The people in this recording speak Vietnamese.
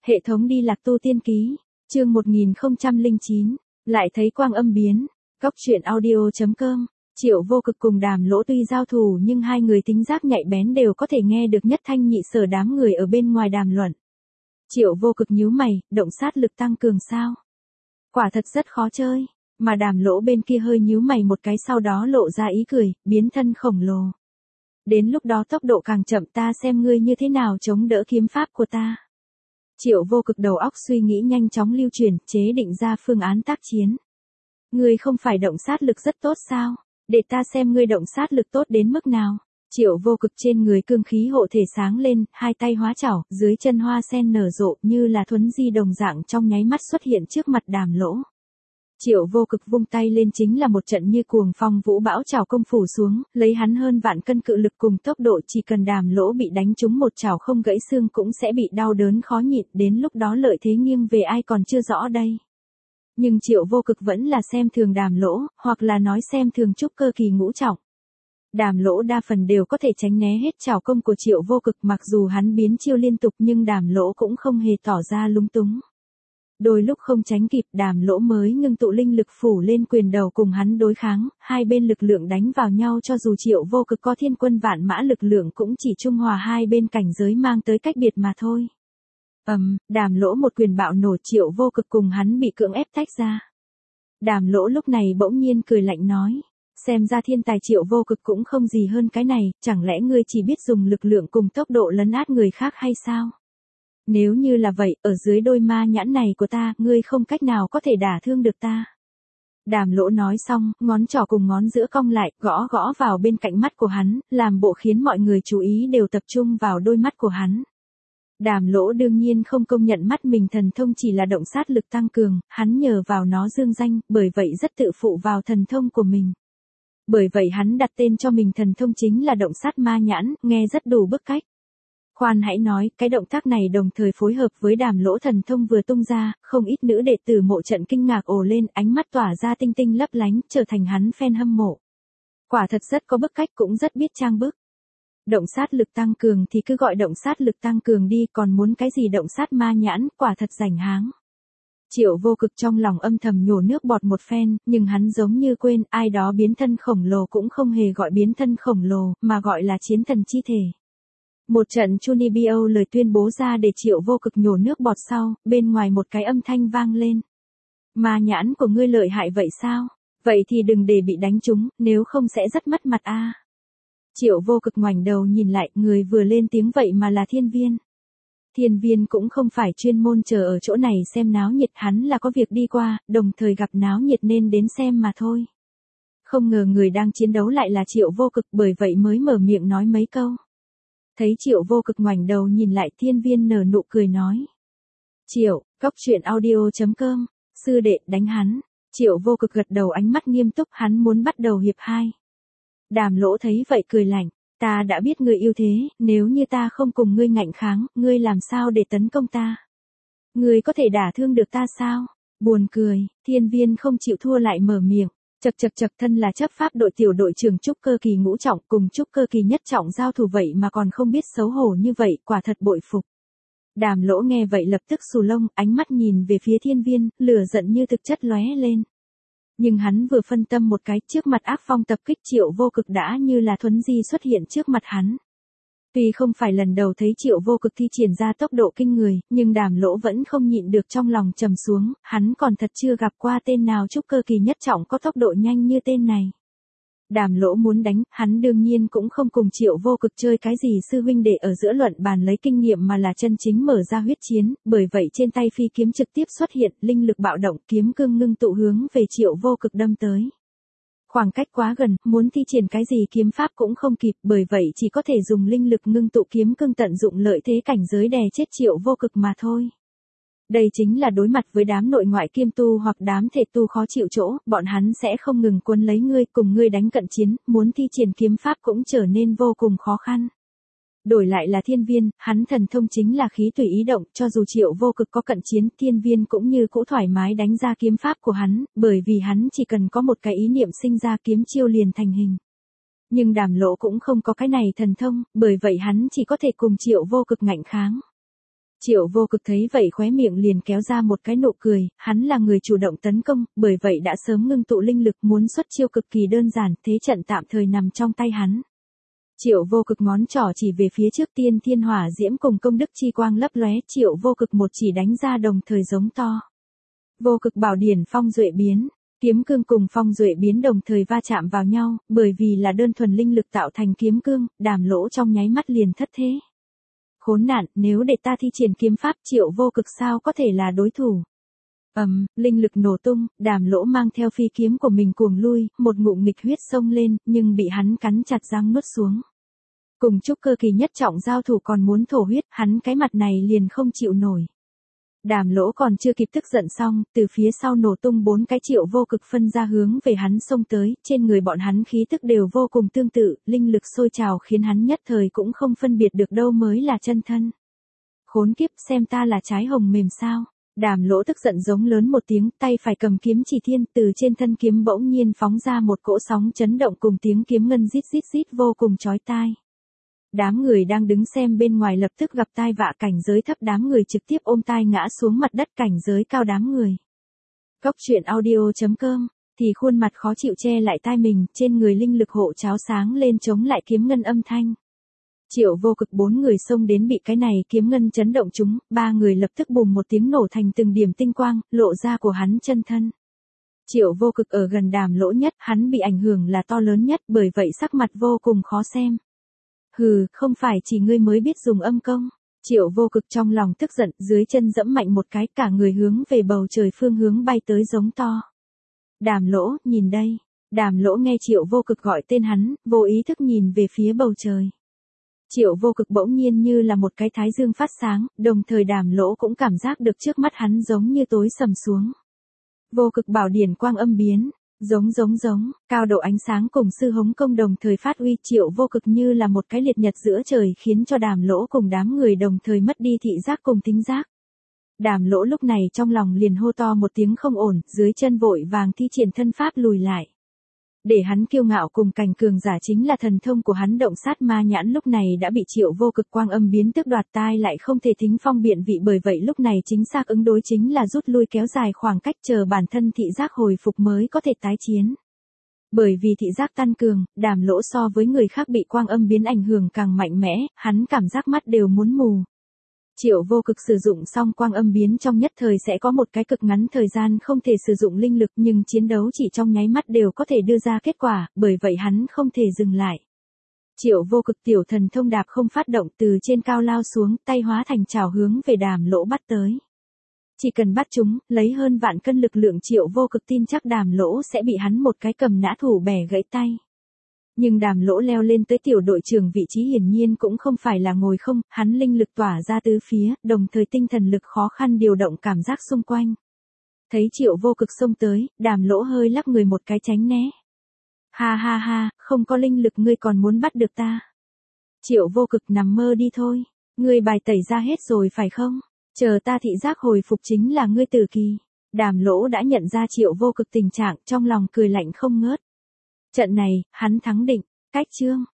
Hệ thống đi lạc tu tiên ký, chương 1009, lại thấy quang âm biến, Cóc truyện audio.com. Triệu Vô Cực cùng Đàm Lỗ tuy giao thủ nhưng hai người tính giác nhạy bén đều có thể nghe được nhất thanh nhị sở đám người ở bên ngoài đàm luận. Triệu Vô Cực nhíu mày, động sát lực tăng cường sao? Quả thật rất khó chơi, mà Đàm Lỗ bên kia hơi nhíu mày một cái sau đó lộ ra ý cười, biến thân khổng lồ. Đến lúc đó tốc độ càng chậm ta xem ngươi như thế nào chống đỡ kiếm pháp của ta. Triệu Vô Cực đầu óc suy nghĩ nhanh chóng lưu chuyển, chế định ra phương án tác chiến. Ngươi không phải động sát lực rất tốt sao? Để ta xem ngươi động sát lực tốt đến mức nào. Triệu Vô Cực trên người cương khí hộ thể sáng lên, hai tay hóa chảo, dưới chân hoa sen nở rộ như là thuấn di đồng dạng trong nháy mắt xuất hiện trước mặt Đàm Lỗ. Triệu Vô Cực vung tay lên chính là một trận như cuồng phong vũ bão chảo công phủ xuống, lấy hắn hơn vạn cân cự lực cùng tốc độ chỉ cần Đàm Lỗ bị đánh trúng một chảo không gãy xương cũng sẽ bị đau đớn khó nhịn, đến lúc đó lợi thế nghiêng về ai còn chưa rõ đây. Nhưng Triệu Vô Cực vẫn là xem thường Đàm Lỗ, hoặc là nói xem thường trúc cơ kỳ ngũ trọng. Đàm Lỗ đa phần đều có thể tránh né hết chảo công của Triệu Vô Cực, mặc dù hắn biến chiêu liên tục nhưng Đàm Lỗ cũng không hề tỏ ra lúng túng. Đôi lúc không tránh kịp, Đàm Lỗ mới ngưng tụ linh lực phủ lên quyền đầu cùng hắn đối kháng, hai bên lực lượng đánh vào nhau cho dù Triệu Vô Cực có thiên quân vạn mã lực lượng cũng chỉ trung hòa hai bên cảnh giới mang tới cách biệt mà thôi. Đàm Lỗ một quyền bạo nổ, Triệu Vô Cực cùng hắn bị cưỡng ép tách ra. Đàm Lỗ lúc này bỗng nhiên cười lạnh nói, xem ra thiên tài Triệu Vô Cực cũng không gì hơn cái này, chẳng lẽ ngươi chỉ biết dùng lực lượng cùng tốc độ lấn át người khác hay sao? Nếu như là vậy, ở dưới đôi ma nhãn này của ta, ngươi không cách nào có thể đả thương được ta. Đàm Lỗ nói xong, ngón trỏ cùng ngón giữa cong lại, gõ gõ vào bên cạnh mắt của hắn, làm bộ khiến mọi người chú ý đều tập trung vào đôi mắt của hắn. Đàm Lỗ đương nhiên không công nhận mắt mình thần thông chỉ là động sát lực tăng cường, hắn nhờ vào nó dương danh, bởi vậy rất tự phụ vào thần thông của mình. Bởi vậy hắn đặt tên cho mình thần thông chính là động sát ma nhãn, nghe rất đủ bức cách. Khoan hãy nói, cái động tác này đồng thời phối hợp với Đàm Lỗ thần thông vừa tung ra, không ít nữ đệ tử mộ trận kinh ngạc ồ lên, ánh mắt tỏa ra tinh tinh lấp lánh, trở thành hắn fan hâm mộ. Quả thật rất có bức cách, cũng rất biết trang bức. Động sát lực tăng cường thì cứ gọi động sát lực tăng cường đi, còn muốn cái gì động sát ma nhãn, quả thật rảnh háng. Triệu Vô Cực trong lòng âm thầm nhổ nước bọt một phen, nhưng hắn giống như quên, ai đó biến thân khổng lồ cũng không hề gọi biến thân khổng lồ, mà gọi là chiến thần chi thể. Một trận Chunibyo lời tuyên bố ra để Triệu Vô Cực nhổ nước bọt sau, bên ngoài một cái âm thanh vang lên. Ma nhãn của ngươi lợi hại vậy sao? Vậy thì đừng để bị đánh trúng, nếu không sẽ rất mất mặt a. Triệu Vô Cực ngoảnh đầu nhìn lại, người vừa lên tiếng vậy mà là Thiên Viên. Thiên Viên cũng không phải chuyên môn chờ ở chỗ này xem náo nhiệt, hắn là có việc đi qua, đồng thời gặp náo nhiệt nên đến xem mà thôi. Không ngờ người đang chiến đấu lại là Triệu Vô Cực, bởi vậy mới mở miệng nói mấy câu. Thấy Triệu Vô Cực ngoảnh đầu nhìn lại, Thiên Viên nở nụ cười nói. Triệu, Cóc truyện audio.com, sư đệ đánh hắn. Triệu Vô Cực gật đầu, ánh mắt nghiêm túc, hắn muốn bắt đầu hiệp 2. Đàm Lỗ thấy vậy cười lạnh, ta đã biết ngươi yêu thế, nếu như ta không cùng ngươi ngạnh kháng, ngươi làm sao để tấn công ta? Ngươi có thể đả thương được ta sao? Buồn cười, Thiên Viên không chịu thua lại mở miệng. Chật thân là chấp pháp đội tiểu đội trưởng trúc cơ kỳ ngũ trọng cùng trúc cơ kỳ nhất trọng giao thủ vậy mà còn không biết xấu hổ như vậy, quả thật bội phục. Đàm Lỗ nghe vậy lập tức xù lông, ánh mắt nhìn về phía Thiên Viên, lửa giận như thực chất lóe lên. Nhưng hắn vừa phân tâm một cái, trước mặt ác phong tập kích Triệu Vô Cực đã như là thuấn di xuất hiện trước mặt hắn. Tuy không phải lần đầu thấy Triệu Vô Cực thi triển ra tốc độ kinh người, nhưng Đàm Lỗ vẫn không nhịn được trong lòng trầm xuống, hắn còn thật chưa gặp qua tên nào trúc cơ kỳ nhất trọng có tốc độ nhanh như tên này. Đàm Lỗ muốn đánh, hắn đương nhiên cũng không cùng Triệu Vô Cực chơi cái gì sư huynh đệ ở giữa luận bàn lấy kinh nghiệm mà là chân chính mở ra huyết chiến, bởi vậy trên tay phi kiếm trực tiếp xuất hiện, linh lực bạo động, kiếm cương ngưng tụ hướng về Triệu Vô Cực đâm tới. Khoảng cách quá gần, muốn thi triển cái gì kiếm pháp cũng không kịp, bởi vậy chỉ có thể dùng linh lực ngưng tụ kiếm cương tận dụng lợi thế cảnh giới đè chết Triệu Vô Cực mà thôi. Đây chính là đối mặt với đám nội ngoại kiêm tu hoặc đám thể tu khó chịu chỗ, bọn hắn sẽ không ngừng cuốn lấy ngươi, cùng ngươi đánh cận chiến, muốn thi triển kiếm pháp cũng trở nên vô cùng khó khăn. Đổi lại là Thiên Viên, hắn thần thông chính là khí tùy ý động, cho dù Triệu Vô Cực có cận chiến, Thiên Viên cũng như cũ thoải mái đánh ra kiếm pháp của hắn, bởi vì hắn chỉ cần có một cái ý niệm sinh ra kiếm chiêu liền thành hình. Nhưng Đàm Lỗ cũng không có cái này thần thông, bởi vậy hắn chỉ có thể cùng Triệu Vô Cực ngạnh kháng. Triệu Vô Cực thấy vậy khóe miệng liền kéo ra một cái nụ cười, hắn là người chủ động tấn công, bởi vậy đã sớm ngưng tụ linh lực muốn xuất chiêu cực kỳ đơn giản, thế trận tạm thời nằm trong tay hắn. Triệu Vô Cực ngón trỏ chỉ về phía trước, tiên thiên hỏa diễm cùng công đức chi quang lấp lóe, Triệu Vô Cực một chỉ đánh ra đồng thời giống to. Vô Cực bảo điển phong duệ biến, kiếm cương cùng phong duệ biến đồng thời va chạm vào nhau, bởi vì là đơn thuần linh lực tạo thành kiếm cương, Đàm Lỗ trong nháy mắt liền thất thế. Khốn nạn, nếu để ta thi triển kiếm pháp, Triệu Vô Cực sao có thể là đối thủ. Linh lực nổ tung, Đàm Lỗ mang theo phi kiếm của mình cuồng lui, một ngụm nghịch huyết xông lên, nhưng bị hắn cắn chặt răng nuốt xuống. Cùng trúc cơ kỳ nhất trọng giao thủ còn muốn thổ huyết, hắn cái mặt này liền không chịu nổi. Đàm Lỗ còn chưa kịp tức giận xong, từ phía sau nổ tung 4 cái Triệu Vô Cực phân ra hướng về hắn xông tới, trên người bọn hắn khí tức đều vô cùng tương tự, linh lực sôi trào khiến hắn nhất thời cũng không phân biệt được đâu mới là chân thân. Khốn kiếp, xem ta là trái hồng mềm sao? Đàm Lỗ tức giận giống lớn một tiếng, tay phải cầm kiếm chỉ thiên, từ trên thân kiếm bỗng nhiên phóng ra một cỗ sóng chấn động cùng tiếng kiếm ngân rít rít rít vô cùng chói tai. Đám người đang đứng xem bên ngoài lập tức gặp tai vạ, cảnh giới thấp đám người trực tiếp ôm tai ngã xuống mặt đất, cảnh giới cao đám người. Cốc truyện audio.com, thì khuôn mặt khó chịu che lại tai mình, trên người linh lực hộ cháo sáng lên chống lại kiếm ngân âm thanh. Triệu Vô Cực 4 người xông đến bị cái này kiếm ngân chấn động chúng, 3 người lập tức bùm một tiếng nổ thành từng điểm tinh quang, lộ ra của hắn chân thân. Triệu Vô Cực ở gần Đàm Lỗ nhất, hắn bị ảnh hưởng là to lớn nhất, bởi vậy sắc mặt vô cùng khó xem. Hừ, không phải chỉ ngươi mới biết dùng âm công. Triệu Vô Cực trong lòng tức giận, dưới chân dẫm mạnh một cái, cả người hướng về bầu trời phương hướng bay tới giống to. Đàm Lỗ, nhìn đây. Đàm Lỗ nghe Triệu Vô Cực gọi tên hắn, vô ý thức nhìn về phía bầu trời. Triệu Vô Cực bỗng nhiên như là một cái thái dương phát sáng, đồng thời Đàm Lỗ cũng cảm giác được trước mắt hắn giống như tối sầm xuống. Vô Cực bảo điển quang âm biến, giống, cao độ ánh sáng cùng sư hống công đồng thời phát uy, Triệu Vô Cực như là một cái liệt nhật giữa trời khiến cho Đàm Lỗ cùng đám người đồng thời mất đi thị giác cùng tính giác. Đàm Lỗ lúc này trong lòng liền hô to một tiếng không ổn, dưới chân vội vàng thi triển thân pháp lùi lại. Để hắn kiêu ngạo cùng cảnh cường giả chính là thần thông của hắn động sát ma nhãn lúc này đã bị Triệu Vô Cực quang âm biến tước đoạt, tai lại không thể thính phong biện vị, bởi vậy lúc này chính xác ứng đối chính là rút lui kéo dài khoảng cách chờ bản thân thị giác hồi phục mới có thể tái chiến. Bởi vì thị giác tăng cường, Đàm Lỗ so với người khác bị quang âm biến ảnh hưởng càng mạnh mẽ, hắn cảm giác mắt đều muốn mù. Triệu Vô Cực sử dụng xong quang âm biến trong nhất thời sẽ có một cái cực ngắn thời gian không thể sử dụng linh lực, nhưng chiến đấu chỉ trong nháy mắt đều có thể đưa ra kết quả, bởi vậy hắn không thể dừng lại. Triệu Vô Cực tiểu thần thông đạp không phát động, từ trên cao lao xuống, tay hóa thành chảo hướng về Đàm Lỗ bắt tới. Chỉ cần bắt chúng, lấy hơn vạn cân lực lượng, Triệu Vô Cực tin chắc Đàm Lỗ sẽ bị hắn một cái cầm nã thủ bẻ gãy tay. Nhưng Đàm Lỗ leo lên tới tiểu đội trưởng vị trí hiển nhiên cũng không phải là ngồi không, hắn linh lực tỏa ra tứ phía, đồng thời tinh thần lực khó khăn điều động cảm giác xung quanh. Thấy Triệu Vô Cực xông tới, Đàm Lỗ hơi lắc người một cái tránh né. Ha, không có linh lực ngươi còn muốn bắt được ta. Triệu Vô Cực nằm mơ đi thôi, ngươi bài tẩy ra hết rồi phải không? Chờ ta thị giác hồi phục chính là ngươi tử kỳ. Đàm Lỗ đã nhận ra Triệu Vô Cực tình trạng, trong lòng cười lạnh không ngớt. Trận này, hắn thắng định, cách chương.